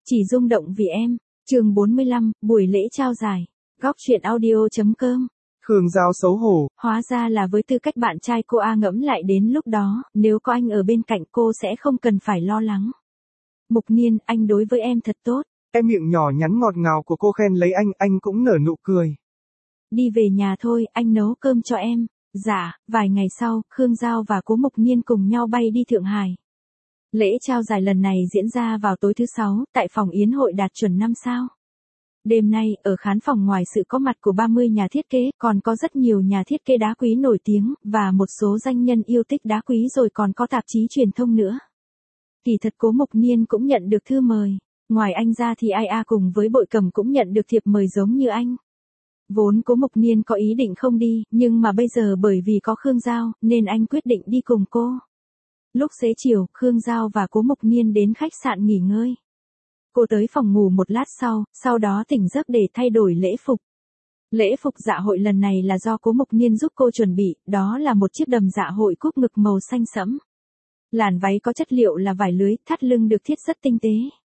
Chỉ rung động vì em. Chương 45, buổi lễ trao giải. Góc truyện audio.com. Khương Giao xấu hổ. Hóa ra là với tư cách bạn trai cô ngẫm lại đến lúc đó, nếu có anh ở bên cạnh cô sẽ không cần phải lo lắng. Mục Niên, anh đối với em thật tốt. Cái miệng nhỏ nhắn ngọt ngào của cô khen lấy anh cũng nở nụ cười. Đi về nhà thôi, anh nấu cơm cho em. Dạ, vài ngày sau, Khương Giao và Cố Mục Niên cùng nhau bay đi Thượng Hải. Lễ trao giải lần này diễn ra vào tối thứ 6, tại phòng yến hội đạt chuẩn 5 sao. Đêm nay, ở khán phòng ngoài sự có mặt của 30 nhà thiết kế, còn có rất nhiều nhà thiết kế đá quý nổi tiếng, và một số danh nhân yêu thích đá quý rồi còn có tạp chí truyền thông nữa. Kỳ thật Cố Mục Niên cũng nhận được thư mời. Ngoài anh ra thì IA cùng với Bội Cầm cũng nhận được thiệp mời giống như anh. Vốn Cố Mục Niên có ý định không đi, nhưng mà bây giờ bởi vì có Khương Giao, nên anh quyết định đi cùng cô. Lúc xế chiều, Khương Giao và Cố Mục Niên đến khách sạn nghỉ ngơi. Cô tới phòng ngủ một lát sau đó tỉnh giấc để thay đổi lễ phục. Lễ phục dạ hội lần này là do Cố Mục Niên giúp cô chuẩn bị, đó là một chiếc đầm dạ hội cúc ngực màu xanh sẫm. Làn váy có chất liệu là vải lưới, thắt lưng được thiết rất tinh tế.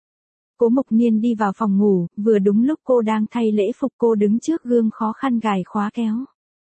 Cố Mục Niên đi vào phòng ngủ, vừa đúng lúc cô đang thay lễ phục, cô đứng trước gương khó khăn gài khóa kéo.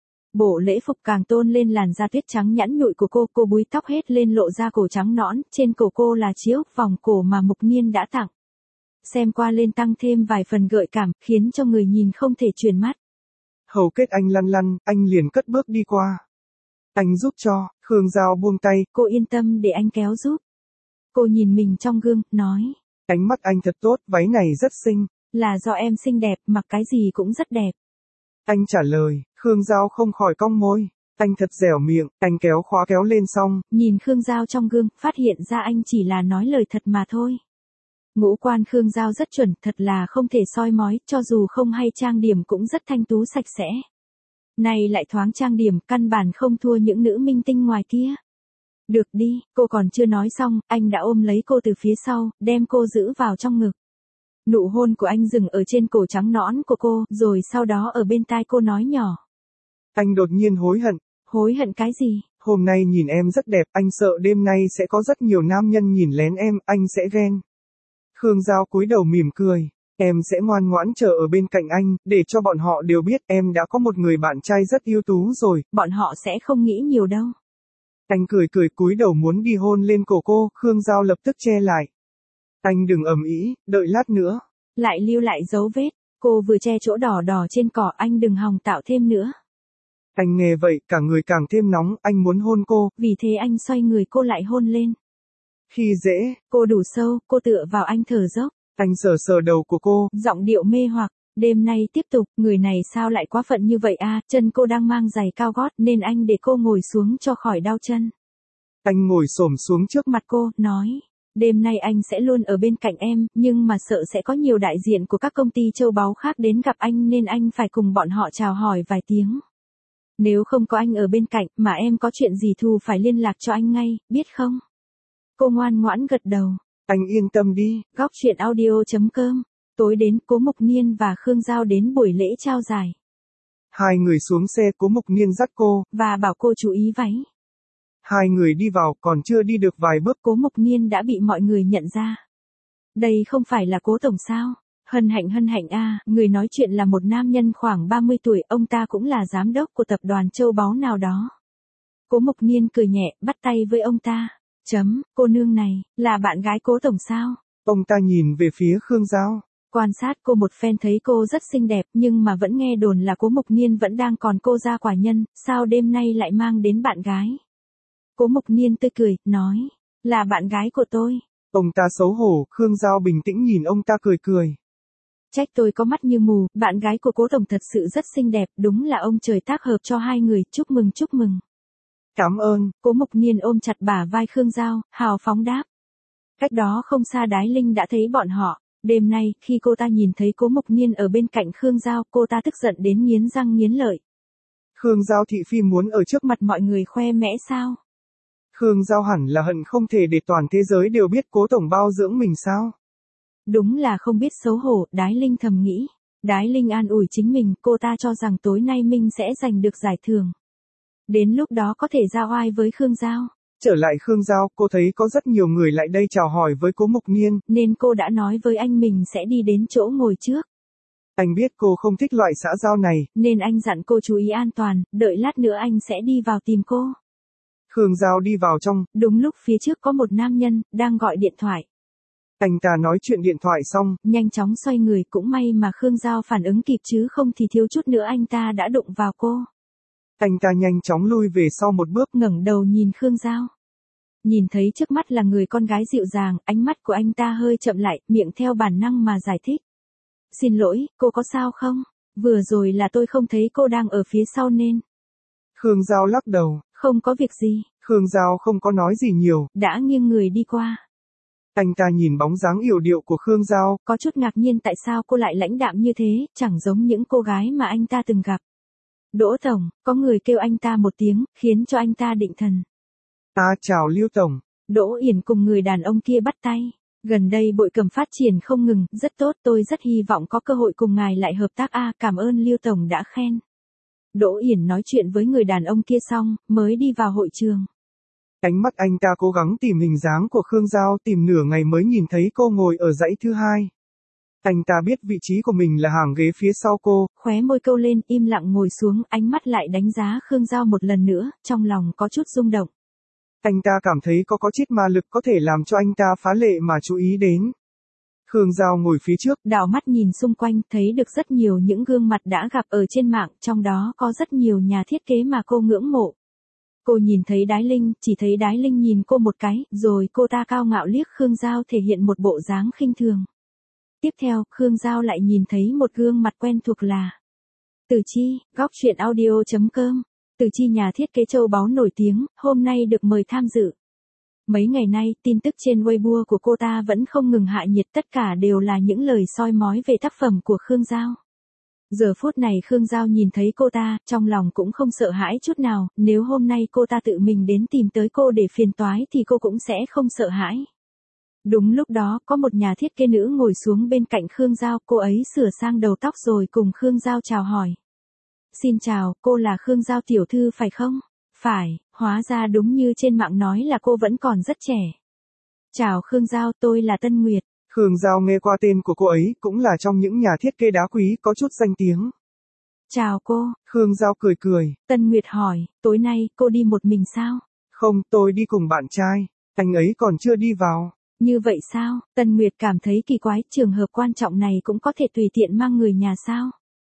Bộ lễ phục càng tôn lên làn da tuyết trắng nhẵn nhụi của cô búi tóc hết lên lộ ra cổ trắng nõn, trên cổ cô là chiếc vòng cổ mà Mục Niên đã tặng. Xem qua lên tăng thêm vài phần gợi cảm, khiến cho người nhìn không thể chuyển mắt. Hầu kết anh lăn lăn, anh liền cất bước đi qua. Anh giúp cho. Khương Giao buông tay. Cô yên tâm để anh kéo giúp. Cô nhìn mình trong gương, nói. Ánh mắt anh thật tốt, váy này rất xinh. Là do em xinh đẹp, mặc cái gì cũng rất đẹp. Anh trả lời. Khương Giao không khỏi cong môi. Anh thật dẻo miệng, anh kéo khóa kéo lên xong. Nhìn Khương Giao trong gương, phát hiện ra anh chỉ là nói lời thật mà thôi. Ngũ quan Khương Giao rất chuẩn, thật là không thể soi mói, cho dù không hay trang điểm cũng rất thanh tú sạch sẽ. Này lại thoáng trang điểm, căn bản không thua những nữ minh tinh ngoài kia. Được đi, cô còn chưa nói xong, anh đã ôm lấy cô từ phía sau, đem cô giữ vào trong ngực. Nụ hôn của anh dừng ở trên cổ trắng nõn của cô, rồi sau đó ở bên tai cô nói nhỏ. Anh đột nhiên hối hận. Hối hận cái gì? Hôm nay nhìn em rất đẹp, anh sợ đêm nay sẽ có rất nhiều nam nhân nhìn lén em, anh sẽ ghen. Khương Giao cúi đầu mỉm cười. Em sẽ ngoan ngoãn chờ ở bên cạnh anh, để cho bọn họ đều biết em đã có một người bạn trai rất ưu tú rồi. Bọn họ sẽ không nghĩ nhiều đâu. Anh cười cúi đầu muốn đi hôn lên cổ cô, Khương Giao lập tức che lại. Anh đừng ầm ĩ, đợi lát nữa. Lại lưu lại dấu vết, cô vừa che chỗ đỏ trên cỏ, anh đừng hòng tạo thêm nữa. Anh nghe vậy, cả người càng thêm nóng, anh muốn hôn cô. Vì thế anh xoay người cô lại hôn lên. Khi dễ, cô đủ sâu, cô tựa vào anh thở dốc. Anh sờ đầu của cô. Giọng điệu mê hoặc. Đêm nay tiếp tục, người này sao lại quá phận như vậy chân cô đang mang giày cao gót nên anh để cô ngồi xuống cho khỏi đau chân. Anh ngồi xổm xuống trước mặt cô, nói. Đêm nay anh sẽ luôn ở bên cạnh em, nhưng mà sợ sẽ có nhiều đại diện của các công ty châu báu khác đến gặp anh nên anh phải cùng bọn họ chào hỏi vài tiếng. Nếu không có anh ở bên cạnh mà em có chuyện gì thù phải liên lạc cho anh ngay, biết không? Cô ngoan ngoãn gật đầu. Anh yên tâm đi. Góc truyện audio.com. Tối đến, Cố Mục Niên và Khương Giao đến buổi lễ trao giải. Hai người xuống xe, Cố Mục Niên dắt cô. Và bảo cô chú ý váy. Hai người đi vào, còn chưa đi được vài bước. Cố Mục Niên đã bị mọi người nhận ra. Đây không phải là Cố Tổng sao? Hân hạnh người nói chuyện là một nam nhân khoảng 30 tuổi, ông ta cũng là giám đốc của tập đoàn châu báu nào đó. Cố Mục Niên cười nhẹ, bắt tay với ông ta. Cô nương này, là bạn gái Cố Tổng sao? Ông ta nhìn về phía Khương Giao. Quan sát cô một phen thấy cô rất xinh đẹp, nhưng mà vẫn nghe đồn là Cố Mục Niên vẫn đang còn cô ra quả nhân, sao đêm nay lại mang đến bạn gái? Cố Mục Niên tươi cười, nói, là bạn gái của tôi. Ông ta xấu hổ, Khương Giao bình tĩnh nhìn ông ta cười. Trách tôi có mắt như mù, bạn gái của Cố Tổng thật sự rất xinh đẹp, đúng là ông trời tác hợp cho hai người, chúc mừng. Cảm ơn. Cố Mục Niên ôm chặt bả vai Khương Giao, hào phóng đáp. Cách đó không xa Đái Linh đã thấy bọn họ. Đêm nay, khi cô ta nhìn thấy Cố Mục Niên ở bên cạnh Khương Giao, cô ta tức giận đến nghiến răng nghiến lợi. Khương Giao thị phi muốn ở trước mặt mọi người khoe mẽ sao? Khương Giao hẳn là hận không thể để toàn thế giới đều biết Cố Tổng bao dưỡng mình sao? Đúng là không biết xấu hổ, Đái Linh thầm nghĩ. Đái Linh an ủi chính mình, cô ta cho rằng tối nay mình sẽ giành được giải thưởng. Đến lúc đó có thể ra oai với Khương Giao. Trở lại Khương Giao, cô thấy có rất nhiều người lại đây chào hỏi với Cố Mục Niên. Nên cô đã nói với anh mình sẽ đi đến chỗ ngồi trước. Anh biết cô không thích loại xã giao này. Nên anh dặn cô chú ý an toàn, đợi lát nữa anh sẽ đi vào tìm cô. Khương Giao đi vào trong. Đúng lúc phía trước có một nam nhân, đang gọi điện thoại. Anh ta nói chuyện điện thoại xong. Nhanh chóng xoay người, cũng may mà Khương Giao phản ứng kịp chứ không thì thiếu chút nữa anh ta đã đụng vào cô. Anh ta nhanh chóng lui về sau một bước. Ngẩng đầu nhìn Khương Giao. Nhìn thấy trước mắt là người con gái dịu dàng, ánh mắt của anh ta hơi chậm lại, miệng theo bản năng mà giải thích. Xin lỗi, cô có sao không? Vừa rồi là tôi không thấy cô đang ở phía sau nên. Khương Giao lắc đầu. Không có việc gì. Khương Giao không có nói gì nhiều. Đã nghiêng người đi qua. Anh ta nhìn bóng dáng yểu điệu của Khương Giao. Có chút ngạc nhiên tại sao cô lại lãnh đạm như thế, chẳng giống những cô gái mà anh ta từng gặp. Đỗ Tổng, có người kêu anh ta một tiếng, khiến cho anh ta định thần. Chào Lưu Tổng. Đỗ Yển cùng người đàn ông kia bắt tay. Gần đây Bội Cầm phát triển không ngừng, rất tốt, tôi rất hy vọng có cơ hội cùng ngài lại hợp tác. Cảm ơn Lưu Tổng đã khen. Đỗ Yển nói chuyện với người đàn ông kia xong, mới đi vào hội trường. Ánh mắt anh ta cố gắng tìm hình dáng của Khương Giao, tìm nửa ngày mới nhìn thấy cô ngồi ở dãy thứ hai. Anh ta biết vị trí của mình là hàng ghế phía sau cô. Khóe môi câu lên, im lặng ngồi xuống, ánh mắt lại đánh giá Khương Giao một lần nữa, trong lòng có chút rung động. Anh ta cảm thấy có chiết ma lực có thể làm cho anh ta phá lệ mà chú ý đến. Khương Giao ngồi phía trước, đảo mắt nhìn xung quanh, thấy được rất nhiều những gương mặt đã gặp ở trên mạng, trong đó có rất nhiều nhà thiết kế mà cô ngưỡng mộ. Cô nhìn thấy Đái Linh, chỉ thấy Đái Linh nhìn cô một cái, rồi cô ta cao ngạo liếc Khương Giao thể hiện một bộ dáng khinh thường. Tiếp theo, Khương Giao lại nhìn thấy một gương mặt quen thuộc là Từ Chi, góc truyện audio.com. Từ Chi nhà thiết kế châu báu nổi tiếng, hôm nay được mời tham dự. Mấy ngày nay, tin tức trên Weibo của cô ta vẫn không ngừng hạ nhiệt, tất cả đều là những lời soi mói về tác phẩm của Khương Giao. Giờ phút này Khương Giao nhìn thấy cô ta, trong lòng cũng không sợ hãi chút nào, nếu hôm nay cô ta tự mình đến tìm tới cô để phiền toái thì cô cũng sẽ không sợ hãi. Đúng lúc đó, có một nhà thiết kế nữ ngồi xuống bên cạnh Khương Giao, cô ấy sửa sang đầu tóc rồi cùng Khương Giao chào hỏi. Xin chào, cô là Khương Giao tiểu thư phải không? Phải, hóa ra đúng như trên mạng nói là cô vẫn còn rất trẻ. Chào Khương Giao, tôi là Tân Nguyệt. Khương Giao nghe qua tên của cô ấy, cũng là trong những nhà thiết kế đá quý có chút danh tiếng. Chào cô. Khương Giao cười cười. Tân Nguyệt hỏi, tối nay cô đi một mình sao? Không, tôi đi cùng bạn trai, anh ấy còn chưa đi vào. Như vậy sao? Tân Nguyệt cảm thấy kỳ quái, trường hợp quan trọng này cũng có thể tùy tiện mang người nhà sao?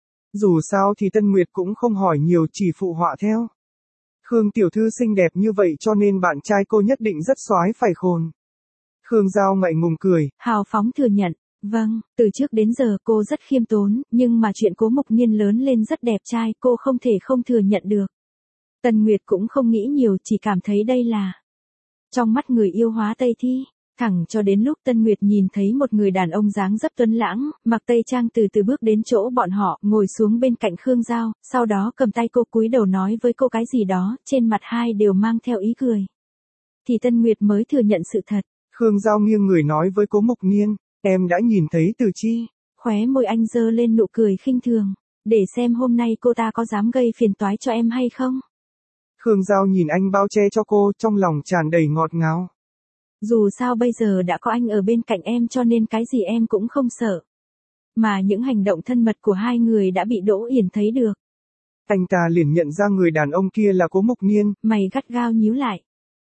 Dù sao thì Tân Nguyệt cũng không hỏi nhiều, chỉ phụ họa theo. Khương tiểu thư xinh đẹp như vậy cho nên bạn trai cô nhất định rất soái phải khôn. Khương Giao ngại ngùng cười. Hào phóng thừa nhận. Vâng, từ trước đến giờ cô rất khiêm tốn, nhưng mà chuyện Cố Mục Niên lớn lên rất đẹp trai, cô không thể không thừa nhận được. Tân Nguyệt cũng không nghĩ nhiều, chỉ cảm thấy đây là trong mắt người yêu hóa Tây Thi. Thẳng cho đến lúc Tân Nguyệt nhìn thấy một người đàn ông dáng dấp tuấn lãng, mặc tây trang từ từ bước đến chỗ bọn họ, ngồi xuống bên cạnh Khương Giao, sau đó cầm tay cô cúi đầu nói với cô cái gì đó, trên mặt hai đều mang theo ý cười. Thì Tân Nguyệt mới thừa nhận sự thật. Khương Giao nghiêng người nói với Cố Mục Niên, em đã nhìn thấy Từ Chi. Khóe môi anh giơ lên nụ cười khinh thường, để xem hôm nay cô ta có dám gây phiền toái cho em hay không. Khương Giao nhìn anh bao che cho cô, trong lòng tràn đầy ngọt ngào. Dù sao bây giờ đã có anh ở bên cạnh em cho nên cái gì em cũng không sợ. Mà những hành động thân mật của hai người đã bị Đỗ Yển thấy được. Anh ta liền nhận ra người đàn ông kia là Cố Mục Niên. Mày gắt gao nhíu lại.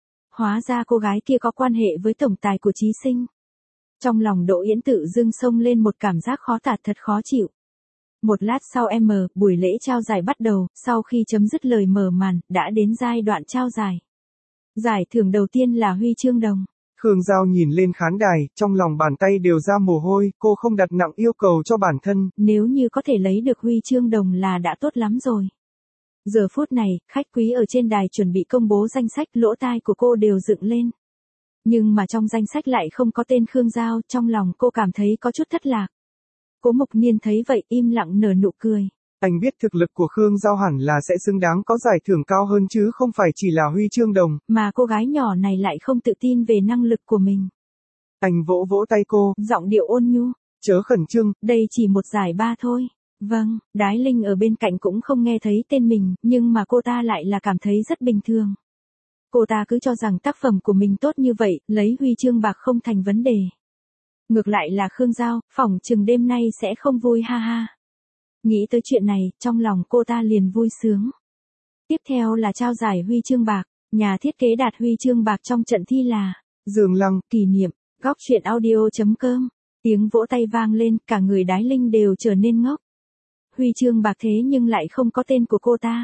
Hóa ra cô gái kia có quan hệ với tổng tài của Chí Sinh. Trong lòng Đỗ Yển tự dưng xông lên một cảm giác khó tả, thật khó chịu. Một lát sau buổi lễ trao giải bắt đầu, sau khi chấm dứt lời mở màn, đã đến giai đoạn trao giải. Giải thưởng đầu tiên là huy chương đồng. Khương Giao nhìn lên khán đài, trong lòng bàn tay đều ra mồ hôi, cô không đặt nặng yêu cầu cho bản thân. Nếu như có thể lấy được huy chương đồng là đã tốt lắm rồi. Giờ phút này, khách quý ở trên đài chuẩn bị công bố danh sách, lỗ tai của cô đều dựng lên. Nhưng mà trong danh sách lại không có tên Khương Giao, trong lòng cô cảm thấy có chút thất lạc. Cố Mục Niên thấy vậy im lặng nở nụ cười. Anh biết thực lực của Khương Giao hẳn là sẽ xứng đáng có giải thưởng cao hơn chứ không phải chỉ là huy chương đồng. Mà cô gái nhỏ này lại không tự tin về năng lực của mình. Anh vỗ vỗ tay cô. Giọng điệu ôn nhu. Chớ khẩn trương. Đây chỉ một giải ba thôi. Vâng, Đái Linh ở bên cạnh cũng không nghe thấy tên mình, nhưng mà cô ta lại là cảm thấy rất bình thường. Cô ta cứ cho rằng tác phẩm của mình tốt như vậy, lấy huy chương bạc không thành vấn đề. Ngược lại là Khương Giao, phỏng chừng đêm nay sẽ không vui ha ha. Nghĩ tới chuyện này, trong lòng cô ta liền vui sướng. Tiếp theo là trao giải huy chương bạc, nhà thiết kế đạt huy chương bạc trong trận thi là Dương Lăng. Kỷ Niệm. Góc truyện audio.com. Tiếng vỗ tay vang lên, cả người Đái Linh đều trở nên ngốc. Huy chương bạc thế nhưng lại không có tên của cô ta.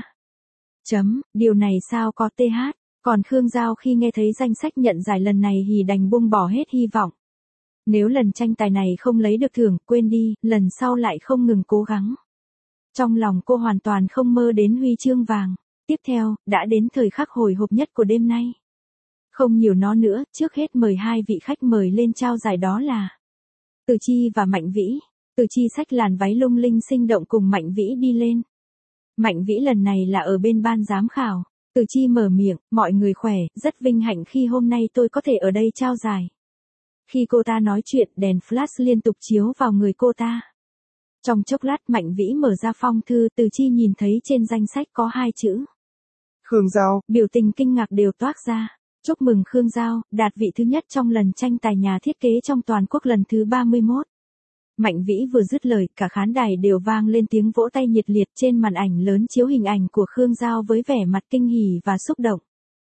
Điều này sao có TH. Còn Khương Giao khi nghe thấy danh sách nhận giải lần này thì đành buông bỏ hết hy vọng. Nếu lần tranh tài này không lấy được thưởng, quên đi, lần sau lại không ngừng cố gắng. Trong lòng cô hoàn toàn không mơ đến huy chương vàng. Tiếp theo, đã đến thời khắc hồi hộp nhất của đêm nay. Không nhiều nó nữa, trước hết mời hai vị khách mời lên trao giải đó là Từ Chi và Mạnh Vĩ. Từ Chi xách làn váy lung linh sinh động cùng Mạnh Vĩ đi lên. Mạnh Vĩ lần này là ở bên ban giám khảo. Từ Chi mở miệng, mọi người khỏe, rất vinh hạnh khi hôm nay tôi có thể ở đây trao giải. Khi cô ta nói chuyện, đèn flash liên tục chiếu vào người cô ta. Trong chốc lát Mạnh Vĩ mở ra phong thư, Từ Chi nhìn thấy trên danh sách có 2 chữ. Khương Giao. Biểu tình kinh ngạc đều toát ra. Chúc mừng Khương Giao, đạt vị thứ nhất trong lần tranh tài nhà thiết kế trong toàn quốc lần thứ 31. Mạnh Vĩ vừa dứt lời, cả khán đài đều vang lên tiếng vỗ tay nhiệt liệt, trên màn ảnh lớn chiếu hình ảnh của Khương Giao với vẻ mặt kinh hỉ và xúc động.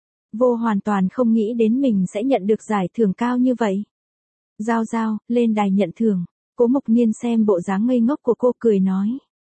Vô hoàn toàn không nghĩ đến mình sẽ nhận được giải thưởng cao như vậy. Giao Giao, lên đài nhận thưởng. Cố Mộc Niên xem bộ dáng ngây ngốc của cô cười nói.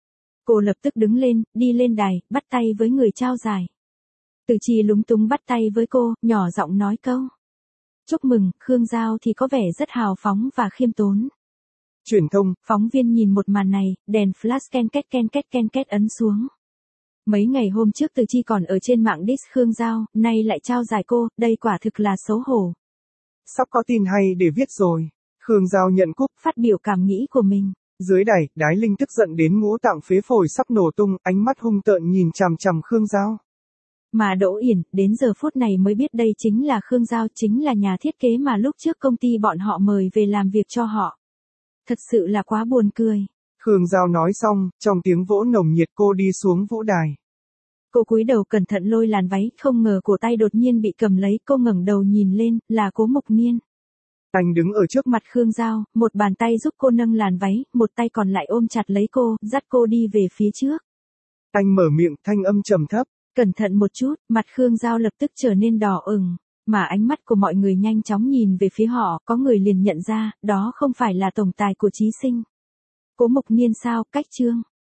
Cô lập tức đứng lên, đi lên đài, bắt tay với người trao giải. Từ Chi lúng túng bắt tay với cô, nhỏ giọng nói câu. Chúc mừng, Khương Giao thì có vẻ rất hào phóng và khiêm tốn. Truyền thông. Phóng viên nhìn một màn này, đèn flash ken két ấn xuống. Mấy ngày hôm trước Từ Chi còn ở trên mạng diss Khương Giao, nay lại trao giải cô, đây quả thực là xấu hổ. Sắp có tin hay để viết rồi. Khương Giao nhận cúp, phát biểu cảm nghĩ của mình. Dưới đài, Đái Linh tức giận đến ngũ tạng phế phổi sắp nổ tung, ánh mắt hung tợn nhìn chằm chằm Khương Giao. Mà Đỗ Yển, đến giờ phút này mới biết đây chính là Khương Giao, chính là nhà thiết kế mà lúc trước công ty bọn họ mời về làm việc cho họ. Thật sự là quá buồn cười. Khương Giao nói xong, trong tiếng vỗ nồng nhiệt cô đi xuống vũ đài. Cô cúi đầu cẩn thận lôi làn váy, không ngờ cổ tay đột nhiên bị cầm lấy, cô ngẩng đầu nhìn lên, là Cố Mộc Niên. Anh đứng ở trước mặt Khương Giao, một bàn tay giúp cô nâng làn váy, một tay còn lại ôm chặt lấy cô, dắt cô đi về phía trước. Anh mở miệng, thanh âm trầm thấp. Cẩn thận một chút, mặt Khương Giao lập tức trở nên đỏ ửng, mà ánh mắt của mọi người nhanh chóng nhìn về phía họ, có người liền nhận ra, đó không phải là tổng tài của Chí Sinh. Cố Mộc Niên sao, cách chương.